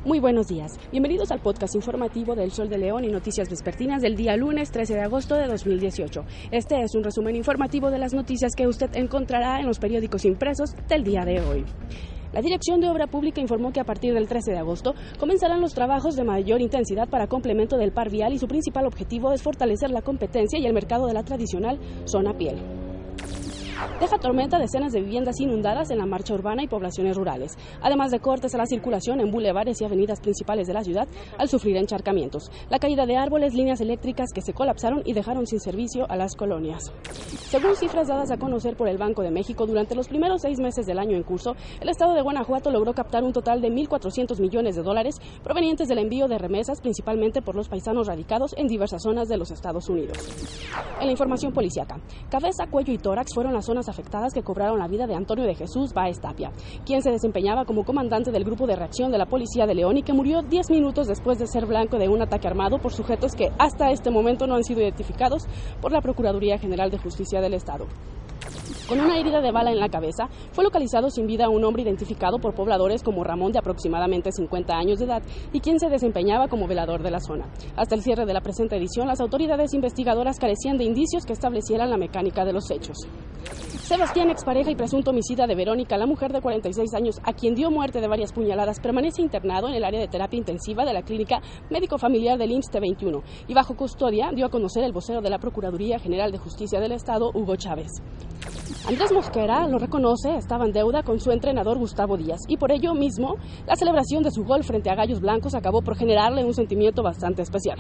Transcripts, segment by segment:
Muy buenos días, bienvenidos al podcast informativo del Sol de León y Noticias Vespertinas del día lunes 13 de agosto de 2018. Este es un resumen informativo de las noticias que usted encontrará en los periódicos impresos del día de hoy. La Dirección de Obra Pública informó que a partir del 13 de agosto comenzarán los trabajos de mayor intensidad para complemento del par vial y su principal objetivo es fortalecer la competencia y el mercado de la tradicional zona piel. Deja tormenta decenas de viviendas inundadas en la marcha urbana y poblaciones rurales, además de cortes a la circulación en bulevares y avenidas principales de la ciudad al sufrir encharcamientos, la caída de árboles, líneas eléctricas que se colapsaron y dejaron sin servicio a las colonias. Según cifras dadas a conocer por el Banco de México, durante los primeros 6 meses del año en curso, el estado de Guanajuato logró captar un total de 1.400 millones de dólares provenientes del envío de remesas, principalmente por los paisanos radicados en diversas zonas de los Estados Unidos. En la información policíaca, cabeza, cuello y tórax fueron las zonas afectadas que cobraron la vida de Antonio de Jesús Báez Tapia, quien se desempeñaba como comandante del Grupo de Reacción de la Policía de León y que murió 10 minutos después de ser blanco de un ataque armado por sujetos que hasta este momento no han sido identificados por la Procuraduría General de Justicia del Estado. Con una herida de bala en la cabeza, fue localizado sin vida un hombre identificado por pobladores como Ramón, de aproximadamente 50 años de edad, y quien se desempeñaba como velador de la zona. Hasta el cierre de la presente edición, las autoridades investigadoras carecían de indicios que establecieran la mecánica de los hechos. Sebastián, expareja y presunto homicida de Verónica, la mujer de 46 años, a quien dio muerte de varias puñaladas, permanece internado en el área de terapia intensiva de la clínica médico-familiar del IMSS T21 y bajo custodia, dio a conocer el vocero de la Procuraduría General de Justicia del Estado, Hugo Chávez. Andrés Mosquera lo reconoce, estaba en deuda con su entrenador Gustavo Díaz y por ello mismo la celebración de su gol frente a Gallos Blancos acabó por generarle un sentimiento bastante especial.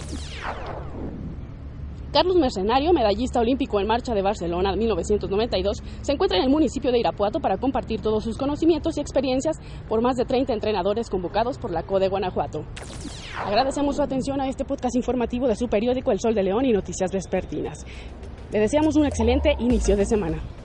Carlos Mercenario, medallista olímpico en marcha de Barcelona 1992, se encuentra en el municipio de Irapuato para compartir todos sus conocimientos y experiencias por más de 30 entrenadores convocados por la CODE Guanajuato. Agradecemos su atención a este podcast informativo de su periódico El Sol de León y Noticias Vespertinas. Le deseamos un excelente inicio de semana.